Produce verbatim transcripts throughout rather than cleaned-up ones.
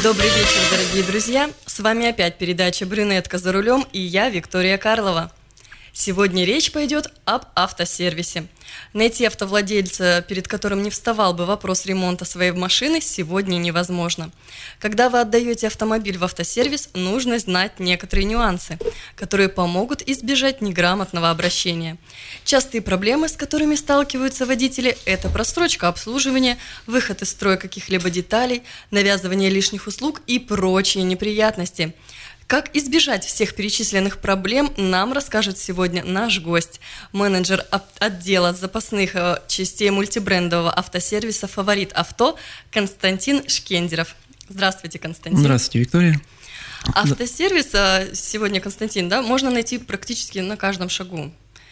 Добрый вечер, дорогие друзья! С вами опять передача «Брюнетка за рулем» и я, Виктория Карлова. Сегодня речь пойдет об автосервисе. Найти автовладельца, перед которым не вставал бы вопрос ремонта своей машины, сегодня невозможно. Когда вы отдаете автомобиль в автосервис, нужно знать некоторые нюансы, которые помогут избежать неграмотного обращения. Частые проблемы, с которыми сталкиваются водители, это просрочка обслуживания, выход из строя каких-либо деталей, навязывание лишних услуг и прочие неприятности. Как избежать всех перечисленных проблем, нам расскажет сегодня наш гость, менеджер отдела запасных частей мультибрендового автосервиса «Фаворит Авто» Константин Шкендеров. Здравствуйте, Константин. Здравствуйте, Виктория. Автосервис сегодня, Константин, да, можно найти практически на каждом шагу.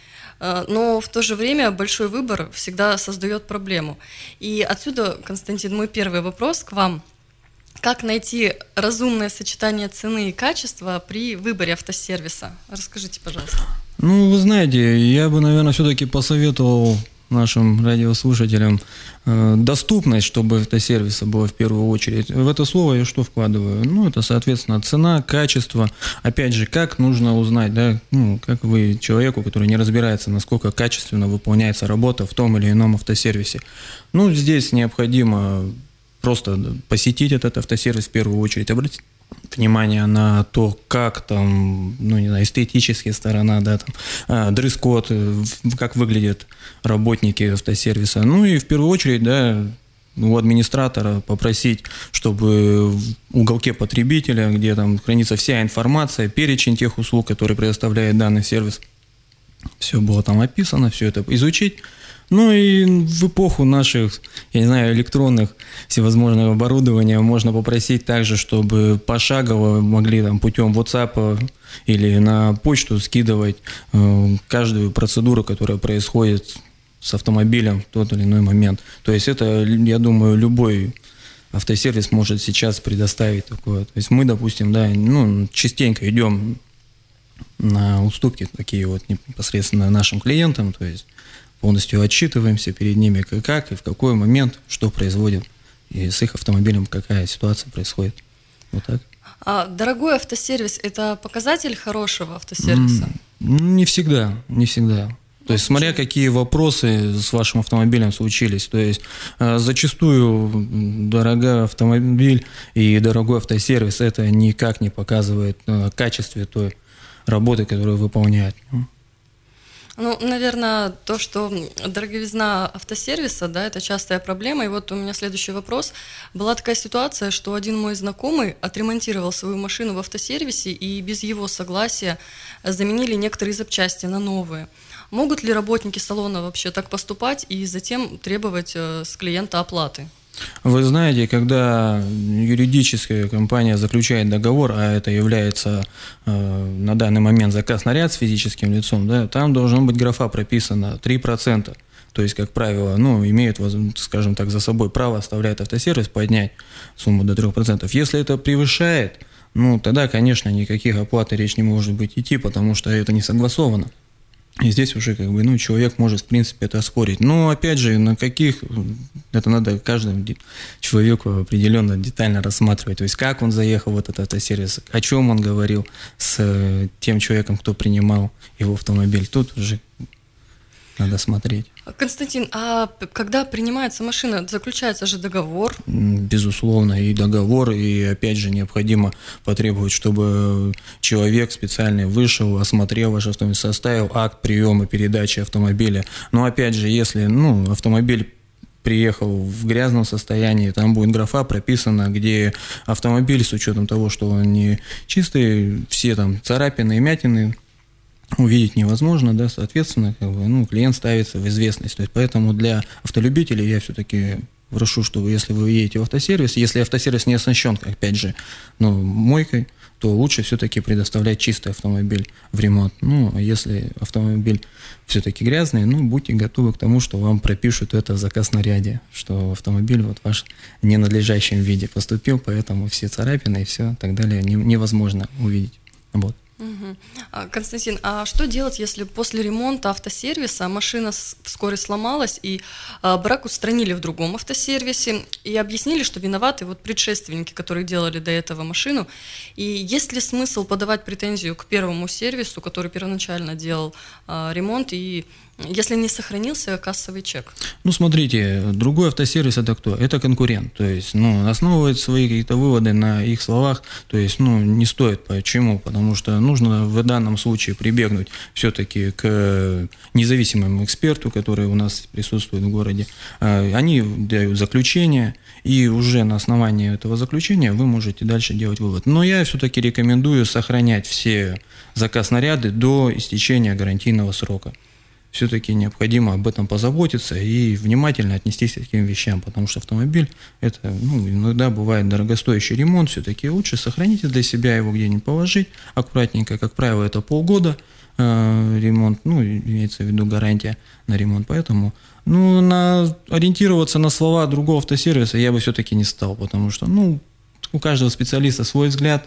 Но в то же время большой выбор всегда создает проблему. И отсюда, Константин, мой первый вопрос к вам. Как найти разумное сочетание цены и качества при выборе автосервиса? Расскажите, пожалуйста. Ну, вы знаете, я бы, наверное, все-таки посоветовал нашим радиослушателям э, доступность, чтобы автосервиса была в первую очередь. В это слово я что вкладываю? Ну, это, соответственно, цена, качество. Опять же, как нужно узнать, да, ну, как вы человеку, который не разбирается, насколько качественно выполняется работа в том или ином автосервисе. Ну, здесь необходимо просто посетить этот автосервис в первую очередь, обратить внимание на то, как там, ну, не знаю, эстетическая сторона, да, там, дресс-код, как выглядят работники автосервиса. Ну и в первую очередь, да, у администратора попросить, чтобы в уголке потребителя, где там хранится вся информация, перечень тех услуг, которые предоставляет данный сервис, все было там описано, все это изучить. Ну и в эпоху наших, я не знаю, электронных всевозможного оборудования можно попросить также, чтобы пошагово могли там путем WhatsApp или на почту скидывать э, каждую процедуру, которая происходит с автомобилем в тот или иной момент. То есть это, я думаю, любой автосервис может сейчас предоставить такое. То есть мы, допустим, да, ну, частенько идем на уступки такие вот непосредственно нашим клиентам, то есть полностью отчитываемся перед ними, как и в какой момент, что производит, и с их автомобилем какая ситуация происходит. Вот так. А дорогой автосервис – это показатель хорошего автосервиса? Не всегда, не всегда. То есть, смотря какие вопросы с вашим автомобилем случились. То есть, зачастую дорогой автомобиль и дорогой автосервис – это никак не показывает качество той работы, которую выполняет. Ну, наверное, то, что дороговизна автосервиса, да, это частая проблема. И вот у меня следующий вопрос. Была такая ситуация, что один мой знакомый отремонтировал свою машину в автосервисе и без его согласия заменили некоторые запчасти на новые. Могут ли работники салона вообще так поступать и затем требовать с клиента оплаты? Вы знаете, когда юридическая компания заключает договор, а это является э, на данный момент заказ на ряд с физическим лицом, да, там должна быть графа прописана три процента. То есть, как правило, ну, имеют, скажем так, за собой право, оставляет автосервис поднять сумму до трех процентов. Если это превышает, ну, тогда, конечно, никаких оплат речь не может быть идти, потому что это не согласовано. И здесь уже как бы, ну, человек может, в принципе, это оспорить. Но, опять же, на каких, это надо каждому человеку определенно детально рассматривать. То есть, как он заехал в этот автосервис, о чем он говорил с тем человеком, кто принимал его автомобиль. Тут уже надо смотреть. Константин, а когда принимается машина, заключается же договор? Безусловно, и договор, и опять же необходимо потребовать, чтобы человек специально вышел, осмотрел ваш автомобиль, составил акт приема передачи автомобиля. Но опять же, если ну, автомобиль приехал в грязном состоянии, там будет графа прописана, где автомобиль, с учетом того, что он не чистый, все там царапины и мятины увидеть невозможно, да, соответственно, как бы, ну, клиент ставится в известность. То есть, поэтому для автолюбителей я все-таки прошу, чтобы если вы едете в автосервис, если автосервис не оснащен, опять же, ну, мойкой, то лучше все-таки предоставлять чистый автомобиль в ремонт. Ну, а если автомобиль все-таки грязный, ну, будьте готовы к тому, что вам пропишут это в заказ-наряде, что автомобиль вот ваш в ненадлежащем виде поступил, поэтому все царапины и все так далее невозможно увидеть. Вот. Угу. Угу. Константин, а что делать, если после ремонта автосервиса машина вскоре сломалась, и брак устранили в другом автосервисе, и объяснили, что виноваты вот предшественники, которые делали до этого машину, и есть ли смысл подавать претензию к первому сервису, который первоначально делал ремонт, и если не сохранился кассовый чек? Ну, смотрите, другой автосервис — это кто? Это конкурент. То есть, ну, основывать свои какие-то выводы на их словах, то есть, ну, не стоит. Почему? Потому что нужно в данном случае прибегнуть все-таки к независимому эксперту, который у нас присутствует в городе. Они дают заключение, и уже на основании этого заключения вы можете дальше делать вывод. Но я все-таки рекомендую сохранять все заказ-наряды до истечения гарантийного срока. Все-таки необходимо об этом позаботиться и внимательно отнестись к таким вещам, потому что автомобиль – это, ну, иногда бывает дорогостоящий ремонт, все-таки лучше сохраните для себя его где-нибудь положить аккуратненько, как правило, это полгода э, ремонт, ну, имеется в виду гарантия на ремонт, поэтому, ну, на, ориентироваться на слова другого автосервиса я бы все-таки не стал, потому что, ну, у каждого специалиста свой взгляд.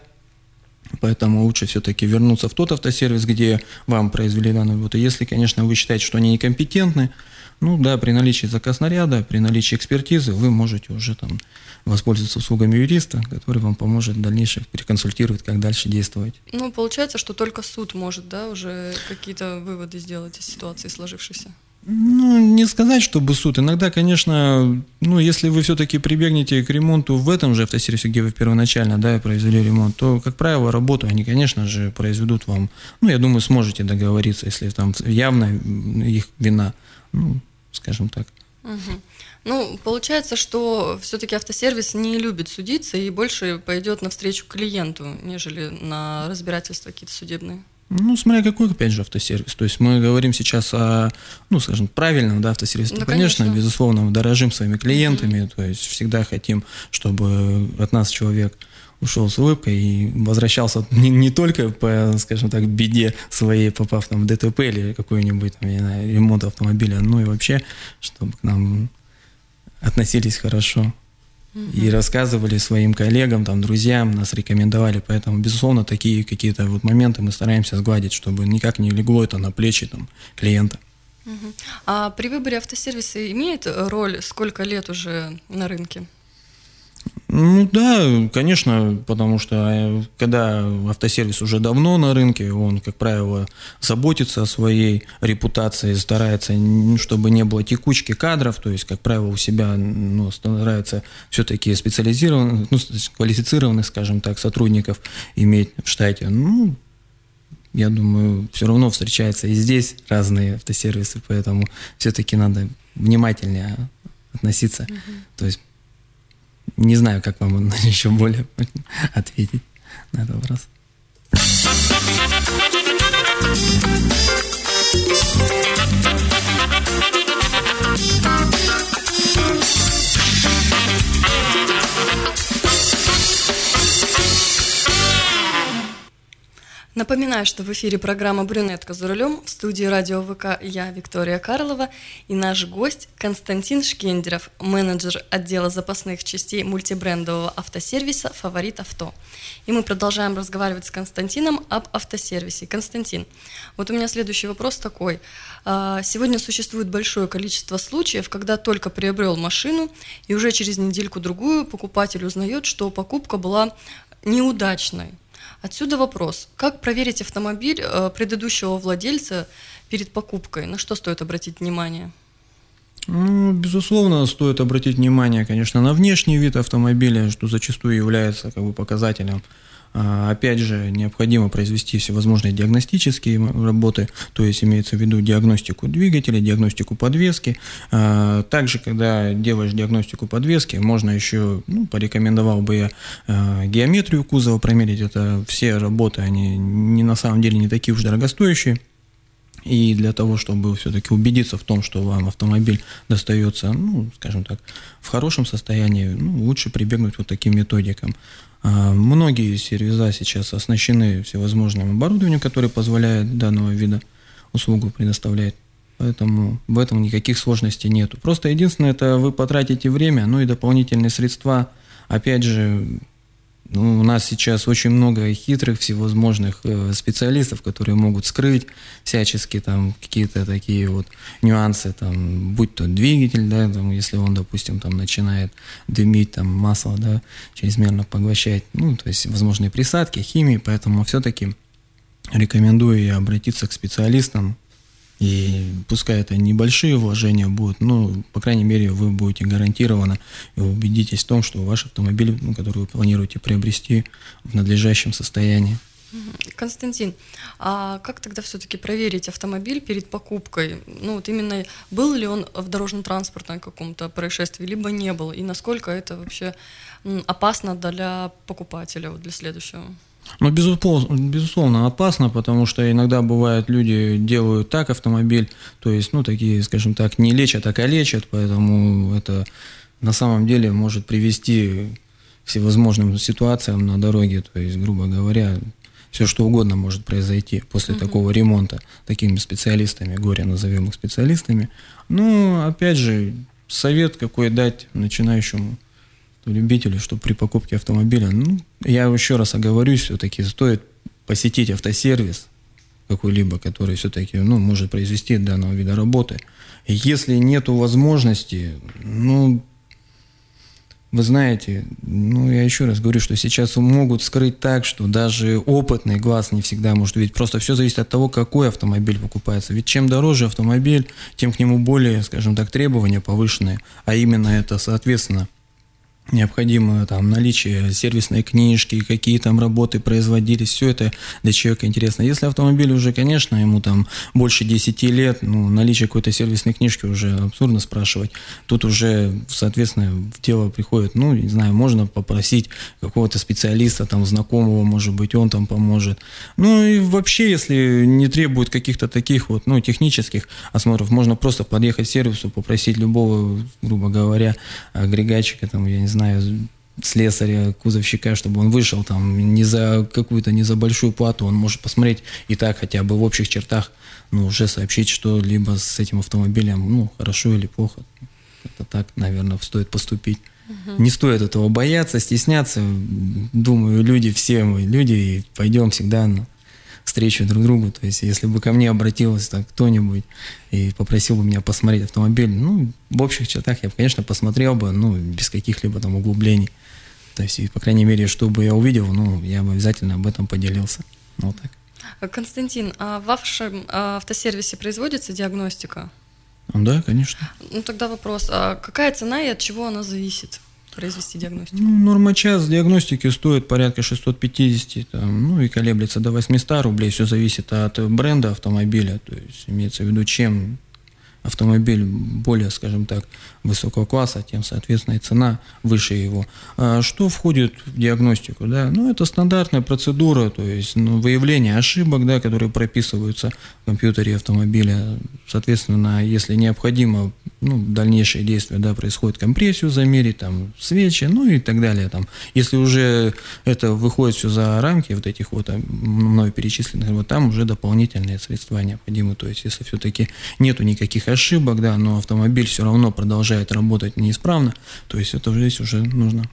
Поэтому лучше все-таки вернуться в тот автосервис, где вам произвели данную работу. Если, конечно, вы считаете, что они некомпетентны, ну да, при наличии заказнаряда, при наличии экспертизы вы можете уже там воспользоваться услугами юриста, который вам поможет в дальнейшем, переконсультирует, как дальше действовать. Ну, получается, что только суд может, да, уже какие-то выводы сделать из ситуации сложившейся. Ну, не сказать, чтобы суд. Иногда, конечно, ну, если вы все-таки прибегнете к ремонту в этом же автосервисе, где вы первоначально, да, произвели ремонт, то, как правило, работу они, конечно же, произведут вам. Ну, я думаю, сможете договориться, если там явно их вина, ну, скажем так. Угу. Ну, получается, что все-таки автосервис не любит судиться и больше пойдет навстречу клиенту, нежели на разбирательства какие-то судебные. Ну, смотря какой, опять же, автосервис. То есть мы говорим сейчас о, ну, скажем, правильном, да, автосервисе. Да, конечно, конечно, безусловно, мы дорожим своими клиентами, mm-hmm. то есть всегда хотим, чтобы от нас человек ушел с улыбкой и возвращался не, не только по, скажем так, беде своей, попав там в ДТП или какой-нибудь там, я не знаю, ремонт автомобиля, но и вообще, чтобы к нам относились хорошо. И рассказывали своим коллегам, там, друзьям, нас рекомендовали. Поэтому, безусловно, такие какие-то вот моменты мы стараемся сгладить, чтобы никак не легло это на плечи там, клиента. Угу. А при выборе автосервиса имеет роль, сколько лет уже на рынке? Ну да, конечно, потому что когда автосервис уже давно на рынке, он, как правило, заботится о своей репутации, старается, чтобы не было текучки кадров, то есть, как правило, у себя, ну, старается все-таки специализированных, ну, квалифицированных, скажем так, сотрудников иметь в штате. Ну, я думаю, все равно встречаются и здесь разные автосервисы, поэтому все-таки надо внимательнее относиться, mm-hmm. то есть не знаю, как вам еще более ответить на этот вопрос. Напоминаю, что в эфире программа «Брюнетка за рулем», в студии радио ВК я, Виктория Карлова, и наш гость Константин Шкендеров, менеджер отдела запасных частей мультибрендового автосервиса «Фаворит Авто». И мы продолжаем разговаривать с Константином об автосервисе. Константин, вот у меня следующий вопрос такой. Сегодня существует большое количество случаев, когда только приобрел машину, и уже через недельку-другую покупатель узнает, что покупка была неудачной. Отсюда вопрос, как проверить автомобиль предыдущего владельца перед покупкой? На что стоит обратить внимание? Ну, безусловно, стоит обратить внимание, конечно, на внешний вид автомобиля, что зачастую является как бы показателем. Опять же, необходимо произвести всевозможные диагностические работы, то есть имеется в виду диагностику двигателя, диагностику подвески. Также, когда делаешь диагностику подвески, можно еще, ну, порекомендовал бы я геометрию кузова промерить. Это все работы, они не, на самом деле не такие уж дорогостоящие. И для того, чтобы все-таки убедиться в том, что вам автомобиль достается, ну, скажем так, в хорошем состоянии, ну, лучше прибегнуть вот таким методикам. Многие сервиза сейчас оснащены всевозможным оборудованием, которое позволяет данного вида услугу предоставлять. Поэтому в этом никаких сложностей нету. Просто единственное, это вы потратите время, ну и дополнительные средства. Опять же, Ну, у нас сейчас очень много хитрых всевозможных специалистов, которые могут скрыть всячески там какие-то такие вот нюансы, там, будь то двигатель, да, там, если он, допустим, там начинает дымить, там, масло, да, чрезмерно поглощать, ну, то есть возможные присадки, химии, поэтому все-таки рекомендую я обратиться к специалистам. И пускай это небольшие вложения будут, но, по крайней мере, вы будете гарантированно и убедитесь в том, что ваш автомобиль, ну, который вы планируете приобрести, в надлежащем состоянии. Константин, а как тогда все-таки проверить автомобиль перед покупкой? Ну, вот именно был ли он в дорожно-транспортном каком-то происшествии, либо не был, и насколько это вообще опасно для покупателя, вот для следующего? Ну, безусловно, безусловно, опасно, потому что иногда бывает, люди делают так автомобиль, то есть, ну, такие, скажем так, не лечат, а калечат, поэтому это на самом деле может привести к всевозможным ситуациям на дороге, то есть, грубо говоря, все что угодно может произойти после uh-huh. такого ремонта такими специалистами, горе назовем их специалистами. Ну, опять же, совет какой дать начинающему любителю, что при покупке автомобиля, ну, я еще раз оговорюсь, все-таки стоит посетить автосервис какой-либо, который все-таки, ну, может произвести данного вида работы. И если нету возможности, ну, вы знаете, ну, я еще раз говорю, что сейчас могут скрыть так, что даже опытный глаз не всегда может видеть. Просто все зависит от того, какой автомобиль покупается. Ведь чем дороже автомобиль, тем к нему более, скажем так, требования повышенные, а именно это, соответственно, необходимо там наличие сервисной книжки, какие там работы производились, все это для человека интересно. Если автомобиль уже, конечно, ему там больше десяти лет, ну, наличие какой-то сервисной книжки уже абсурдно спрашивать. Тут уже, соответственно, в дело приходит, ну, не знаю, можно попросить какого-то специалиста, там, знакомого, может быть, он там поможет. Ну, и вообще, если не требует каких-то таких вот, ну, технических осмотров, можно просто подъехать к сервису, попросить любого, грубо говоря, агрегатчика, там, я не знаю, знаю, слесаря, кузовщика, чтобы он вышел там не за какую-то, не за большую плату, он может посмотреть и так хотя бы в общих чертах, ну, уже сообщить, что либо с этим автомобилем, ну, хорошо или плохо. Это так, наверное, стоит поступить. Угу. Не стоит этого бояться, стесняться. Думаю, люди, все мы люди, и пойдем всегда на встречу друг другу. То есть, если бы ко мне обратился так кто-нибудь и попросил бы меня посмотреть автомобиль, ну, в общих чертах я бы, конечно, посмотрел бы, ну, без каких-либо там углублений. То есть, и, по крайней мере, что бы я увидел, ну, я бы обязательно об этом поделился. Вот так. Константин, а в вашем автосервисе производится диагностика? Да, конечно. Ну, тогда вопрос, а какая цена и от чего она зависит? Произвести диагностику? Ну, норма час диагностики стоит порядка шестьсот пятьдесят, там, ну и колеблется до восемьсот рублей. Все зависит от бренда автомобиля, то есть имеется в виду, чем автомобиль более, скажем так, высокого класса, тем, соответственно, и цена выше его. А что входит в диагностику? Да? Ну, это стандартная процедура, то есть, ну, выявление ошибок, да, которые прописываются в компьютере автомобиля. Соответственно, если необходимо, ну, дальнейшие действия, да, происходит, компрессию замерить, там, свечи, ну и так далее. Там. Если уже это выходит все за рамки вот этих вот мной перечисленных, вот там уже дополнительные средства необходимы. То есть, если все-таки нету никаких ошибок, да, но автомобиль все равно продолжает работать неисправно, то есть это здесь уже нужно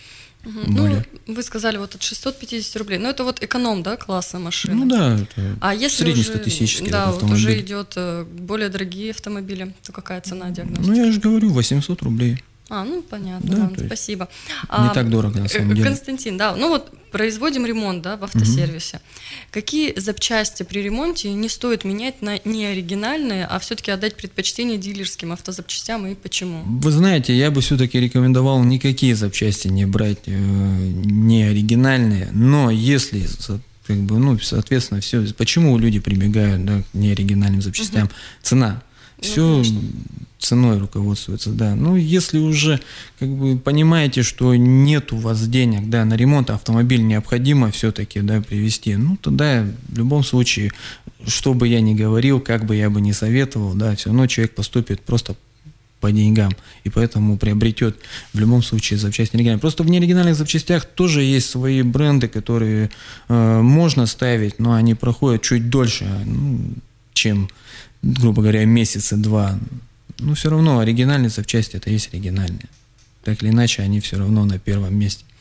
угу. более. Ну, вы сказали вот от шестисот пятидесяти рублей, ну это вот эконом, да, класса машины? Ну да, это а если среднестатистический уже, да, автомобиль. вот уже идет более дорогие автомобили, то какая цена диагностики? Ну я же говорю, восемьсот рублей. А, ну понятно, да, да, спасибо. Не а, так дорого на самом деле. Константин, да, ну вот производим ремонт, да, в автосервисе. Угу. Какие запчасти при ремонте не стоит менять на неоригинальные, а все-таки отдать предпочтение дилерским автозапчастям и почему? Вы знаете, я бы все-таки рекомендовал никакие запчасти не брать э, неоригинальные, но если как бы, ну, соответственно, все, почему люди прибегают, да, к неоригинальным запчастям? Угу. Цена. Все ну, ценой руководствуется, да. Ну, если уже как бы понимаете, что нет у вас денег, да, на ремонт, автомобиль необходимо все-таки, да, привезти, ну, тогда в любом случае, что бы я ни говорил, как бы я бы ни советовал, да, все равно человек поступит просто по деньгам, и поэтому приобретет в любом случае запчасти оригинальные. Просто в неоригинальных запчастях тоже есть свои бренды, которые э, можно ставить, но они проходят чуть дольше, ну, чем, грубо говоря, месяца два. Но все равно оригинальные запчасти это есть оригинальные. Так или иначе, они все равно на первом месте.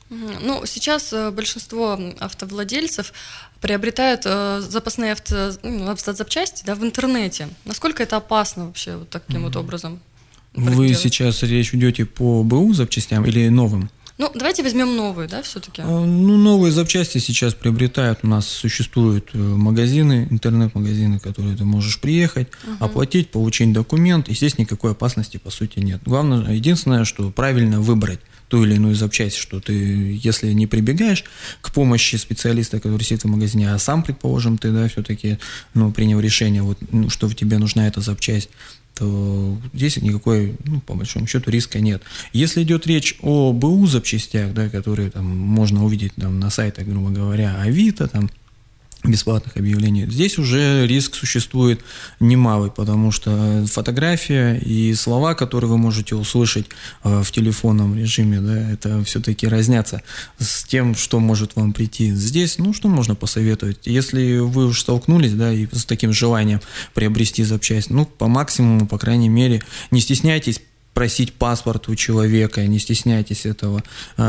Ну, сейчас большинство автовладельцев приобретают запасные авто, ну, автозапчасти, да, в интернете. Насколько это опасно вообще вот таким mm-hmm. вот образом? Вы сейчас речь ведете по БУ запчастям или новым? Ну, давайте возьмем новые, да, все-таки. Ну, новые запчасти сейчас приобретают. У нас существуют магазины, интернет-магазины, в которые ты можешь приехать, uh-huh. оплатить, получить документ, и здесь никакой опасности, по сути, нет. Главное, единственное, что правильно выбрать ту или иную запчасть, что ты, если не прибегаешь к помощи специалиста, который сидит в магазине, а сам, предположим, ты, да, все-таки, ну, принял решение, вот, ну, что тебе нужна эта запчасть, то здесь никакой, ну, по большому счету, риска нет. Если идет речь о БУ запчастях, да, которые там можно увидеть там, на сайтах, грубо говоря, Авито, там, бесплатных объявлений, здесь уже риск существует немалый, потому что фотография и слова, которые вы можете услышать э, в телефонном режиме, да, это все-таки разнятся с тем, что может вам прийти здесь. Ну, что можно посоветовать? Если вы уж столкнулись, да, и с таким желанием приобрести запчасть, ну, по максимуму, по крайней мере, не стесняйтесь просить паспорт у человека, не стесняйтесь этого.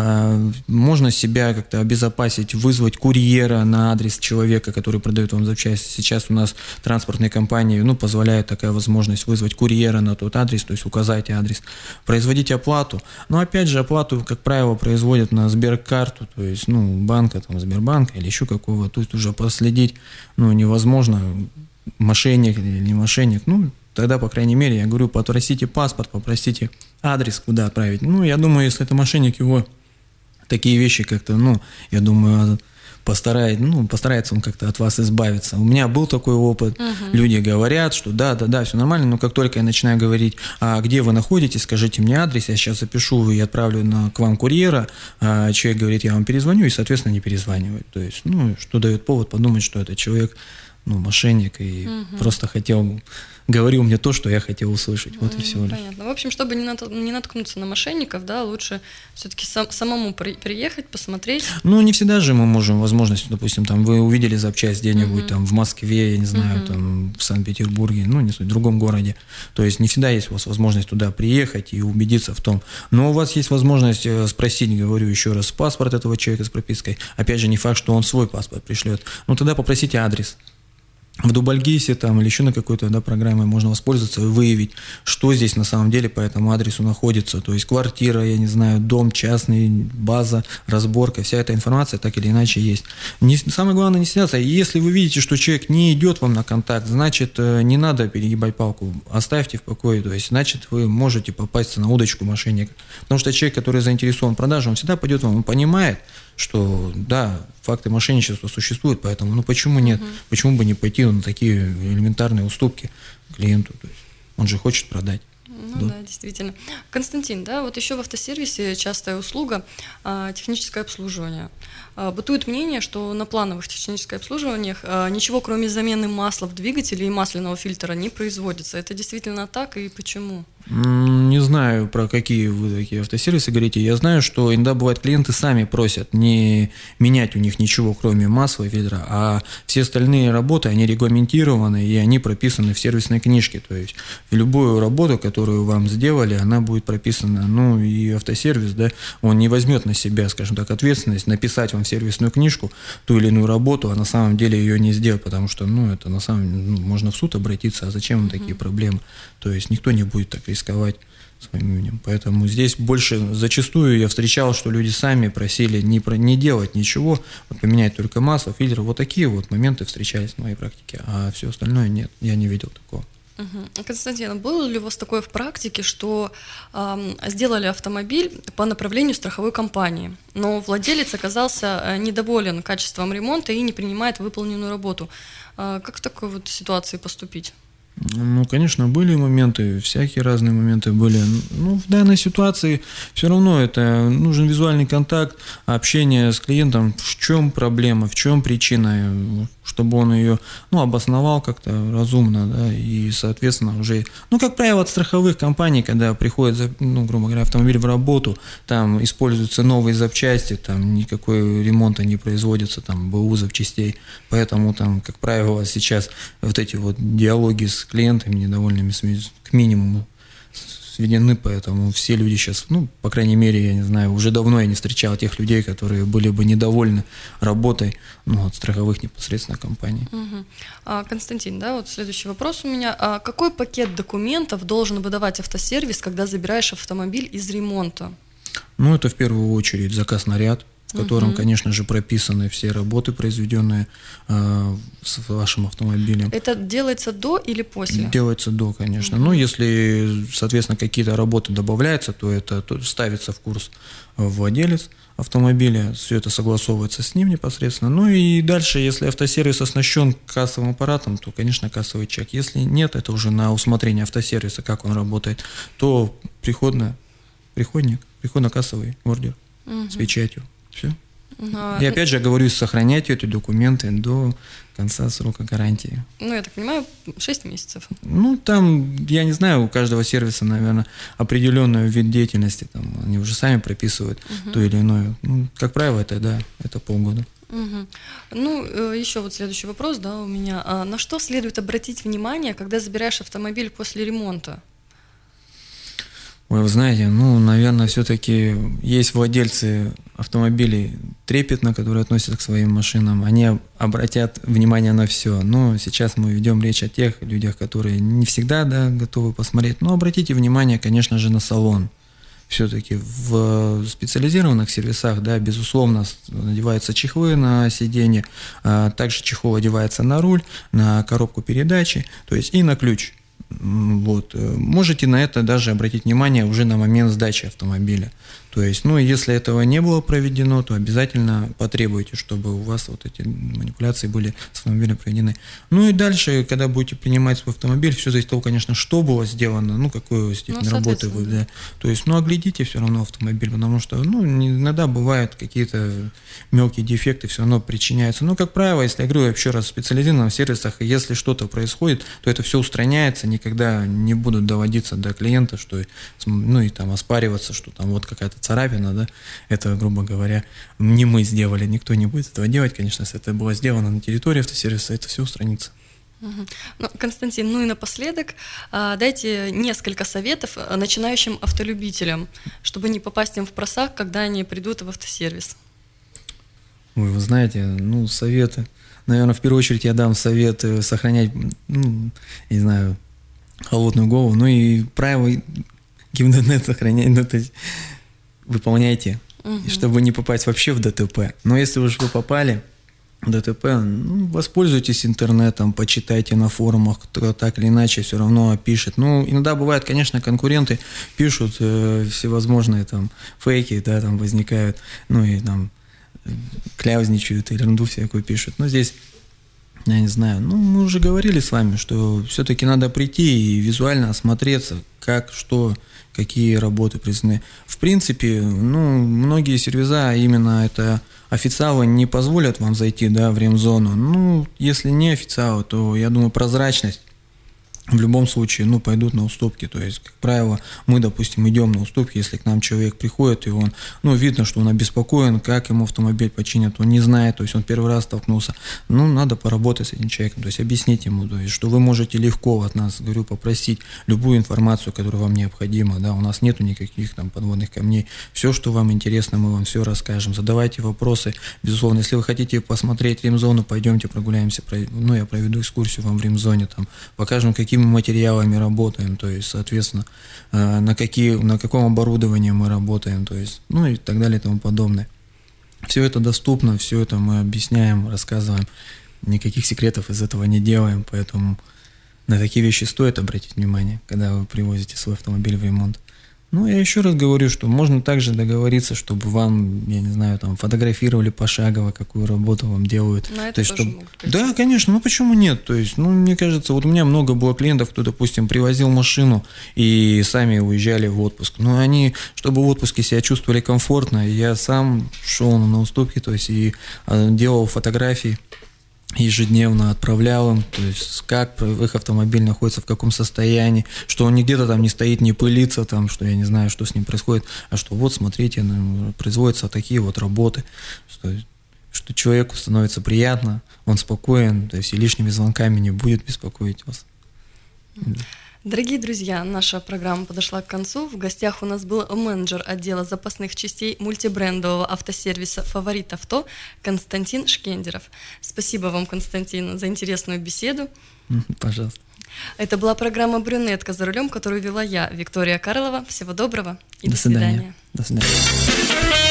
Можно себя как-то обезопасить, вызвать курьера на адрес человека, который продает вам запчасти. Сейчас у нас транспортные компании, ну, позволяют такая возможность вызвать курьера на тот адрес, то есть указать адрес, производить оплату. Но опять же, оплату, как правило, производят на Сберкарту, то есть, ну, банка, там, Сбербанка или еще какого, тут уже проследить, ну, невозможно, мошенник или не мошенник, ну, тогда, по крайней мере, я говорю, попросите паспорт, попросите адрес, куда отправить. Ну, я думаю, если это мошенник, его такие вещи как-то, ну, я думаю, постарает, ну, постарается он как-то от вас избавиться. У меня был такой опыт. Uh-huh. Люди говорят, что да, да, да, все нормально, но как только я начинаю говорить, а где вы находитесь, скажите мне адрес, я сейчас запишу и отправлю на, к вам курьера, а человек говорит, я вам перезвоню, и, соответственно, не перезванивает. То есть, ну, что дает повод подумать, что этот человек, ну, мошенник, и uh-huh. просто хотел, говорил мне то, что я хотел услышать, вот uh-huh. и все. Понятно. В общем, чтобы не, нат- не наткнуться на мошенников, да, лучше все-таки сам- самому при- приехать, посмотреть. Ну, не всегда же мы можем возможность, допустим, там, вы увидели запчасть где-нибудь, uh-huh. там, в Москве, я не знаю, uh-huh. там, в Санкт-Петербурге, ну, не суть, в другом городе, то есть не всегда есть у вас возможность туда приехать и убедиться в том, но у вас есть возможность спросить, говорю еще раз, паспорт этого человека с пропиской, опять же, не факт, что он свой паспорт пришлет, ну, тогда попросите адрес. В Дубльгисе там или еще на какой-то, да, программе можно воспользоваться и выявить, что здесь на самом деле по этому адресу находится. То есть квартира, я не знаю, дом частный, база, разборка, вся эта информация так или иначе есть. Не, самое главное не стесняться. Если вы видите, что человек не идет вам на контакт, значит, не надо перегибать палку, оставьте в покое. То есть, значит, вы можете попасть на удочку мошенника. Потому что человек, который заинтересован в продаже, он всегда пойдет вам, он понимает, что да, факты мошенничества существуют, поэтому ну почему нет, угу. почему бы не пойти на такие элементарные уступки клиенту, то есть он же хочет продать. Ну да. да, действительно. Константин, да, вот еще в автосервисе частая услуга а, техническое обслуживание. А, бытует мнение, что на плановых технических обслуживаниях а, ничего кроме замены масла в двигателе и масляного фильтра не производится. Это действительно так и почему? Не знаю, про какие вы такие автосервисы говорите. Я знаю, что иногда бывает клиенты сами просят не менять у них ничего, кроме масла и фильтра, а все остальные работы, они регламентированы и они прописаны в сервисной книжке. То есть любую работу, которую вам сделали, она будет прописана. Ну и автосервис, да, он не возьмет на себя, скажем так, ответственность написать вам в сервисную книжку ту или иную работу, а на самом деле ее не сделать, потому что, ну, это на самом деле, ну, можно в суд обратиться, а зачем вам такие проблемы? То есть никто не будет так рисковать своим именем. Поэтому здесь больше зачастую я встречал, что люди сами просили не, про, не делать ничего, вот поменять только масло, фильтр. Вот такие вот моменты встречались в моей практике, а все остальное нет, я не видел такого. Угу. Константин, было ли у вас такое в практике, что э, сделали автомобиль по направлению страховой компании, но владелец оказался недоволен качеством ремонта и не принимает выполненную работу? Э, как в такой вот ситуации поступить? Ну, конечно, были моменты, всякие разные моменты были. Ну, в данной ситуации все равно это нужен визуальный контакт, общение с клиентом, в чем проблема, в чем причина, чтобы он ее, ну, обосновал как-то разумно, да, и, соответственно, уже, ну, как правило, от страховых компаний, когда приходит, ну, грубо говоря, автомобиль в работу, там используются новые запчасти, там никакой ремонта не производится, там, БУ запчастей, поэтому там, как правило, сейчас вот эти вот диалоги с клиентами недовольными к минимуму сведены, поэтому все люди сейчас, ну, по крайней мере, я не знаю, уже давно я не встречал тех людей, которые были бы недовольны работой, ну, от страховых непосредственно компаний. Угу. А, Константин, да, вот следующий вопрос у меня. А какой пакет документов должен выдавать автосервис, когда забираешь автомобиль из ремонта? Ну, это в первую очередь заказ на ряд, в котором, Угу. конечно же, прописаны все работы, произведенные э, с вашим автомобилем. Это делается до или после? Делается до, конечно. Угу. Ну, если, соответственно, какие-то работы добавляются, то это то ставится в курс владелец автомобиля, все это согласовывается с ним непосредственно. Ну и дальше, если автосервис оснащен кассовым аппаратом, то, конечно, кассовый чек. Если нет, это уже на усмотрение автосервиса, как он работает, то приходно, приходник, приходно-кассовый ордер Угу. с печатью. Все. А, И опять же, говорю, сохранять эти документы до конца срока гарантии. Ну, я так понимаю, шесть месяцев. Ну, там, я не знаю, у каждого сервиса, наверное, определенный вид деятельности, там, они уже сами прописывают Угу. то или иное. Ну, как правило, это, да, это полгода. Угу. Ну, э, еще вот следующий вопрос, да, у меня. А на что следует обратить внимание, когда забираешь автомобиль после ремонта? Ой, вы знаете, ну, наверное, все-таки есть владельцы автомобилей трепетно, которые относятся к своим машинам, они обратят внимание на все. Но сейчас мы ведем речь о тех людях, которые не всегда, да, готовы посмотреть. Но обратите внимание, конечно же, на салон. Все-таки в специализированных сервисах, да, безусловно, надеваются чехлы на сиденье, а также чехол одевается на руль, на коробку передачи, то есть и на ключ. Вот. Можете на это даже обратить внимание уже на момент сдачи автомобиля. То есть, ну, если этого не было проведено, то обязательно потребуйте, чтобы у вас вот эти манипуляции были с автомобилем проведены. Ну и дальше, когда будете принимать свой автомобиль, все зависит от того, конечно, что было сделано, ну, какой степень Ну, работы вы, да. То есть, ну, оглядите все равно автомобиль, потому что, ну, иногда бывают какие-то мелкие дефекты, все равно причиняются. Но, как правило, если я говорю еще раз, в специализированных сервисах, если что-то происходит, то это все устраняется, никогда не будут доводиться до клиента, что, ну, и там оспариваться, что там вот какая-то царапина, да, это, грубо говоря, не мы сделали, никто не будет этого делать, конечно, если это было сделано на территории автосервиса, это все устранится. Угу. Ну, Константин, ну и напоследок а, дайте несколько советов начинающим автолюбителям, чтобы не попасть им в просак, когда они придут в автосервис. Ой, вы знаете, ну, советы, наверное, в первую очередь я дам совет сохранять, ну, не знаю, холодную голову, ну и правила ГИБДД сохранять, ну, то есть выполняйте, угу. чтобы не попасть вообще в ДТП. Но если уж вы попали в ДТП, ну, воспользуйтесь интернетом, почитайте на форумах, кто так или иначе все равно пишет. Ну, иногда бывает, конечно, конкуренты пишут э, всевозможные там фейки, да, там возникают, ну и там кляузничают, ерунду всякую пишут. Но здесь, я не знаю, ну, мы уже говорили с вами, что все-таки надо прийти и визуально осмотреться, как, что, какие работы произведены. В принципе, ну, многие сервиса, именно это официалы, не позволят вам зайти, да, в ремзону. Ну, если не официалы, то, я думаю, прозрачность в любом случае, ну, пойдут на уступки. То есть, как правило, мы, допустим, идем на уступки, если к нам человек приходит, и он, ну, видно, что он обеспокоен, как ему автомобиль починят, он не знает, то есть он первый раз столкнулся. Ну, надо поработать с этим человеком, то есть объяснить ему, то есть, что вы можете легко от нас, говорю, попросить любую информацию, которая вам необходима, да, у нас нету никаких там подводных камней, все, что вам интересно, мы вам все расскажем, задавайте вопросы, безусловно, если вы хотите посмотреть ремзону, пойдемте прогуляемся, ну, я проведу экскурсию вам в ремзоне, там, покажем, какие материалами работаем, то есть, соответственно, на, какие, на каком оборудовании мы работаем, то есть, ну и так далее и тому подобное. Все это доступно, все это мы объясняем, рассказываем, никаких секретов из этого не делаем, поэтому на такие вещи стоит обратить внимание, когда вы привозите свой автомобиль в ремонт. Ну, я еще раз говорю, что можно также договориться, чтобы вам, я не знаю, там, фотографировали пошагово, какую работу вам делают. На это то есть, тоже чтобы... могут прийти. Да, конечно, ну почему нет? То есть, ну, мне кажется, вот у меня много было клиентов, кто, допустим, привозил машину и сами уезжали в отпуск. Но они, чтобы в отпуске себя чувствовали комфортно, я сам шел на уступки, то есть, и делал фотографии, ежедневно отправлял им, то есть как их автомобиль находится, в каком состоянии, что он не где-то там не стоит, не пылится, там, что я не знаю, что с ним происходит, а что вот, смотрите, производятся такие вот работы, что, что человеку становится приятно, он спокоен, то есть и лишними звонками не будет беспокоить вас. Дорогие друзья, наша программа подошла к концу. В гостях у нас был менеджер отдела запасных частей мультибрендового автосервиса «Фаворит Авто» Константин Шкендеров. Спасибо вам, Константин, за интересную беседу. Пожалуйста. Это была программа «Брюнетка за рулем», которую вела я, Виктория Карлова. Всего доброго и до, до свидания. свидания. До свидания.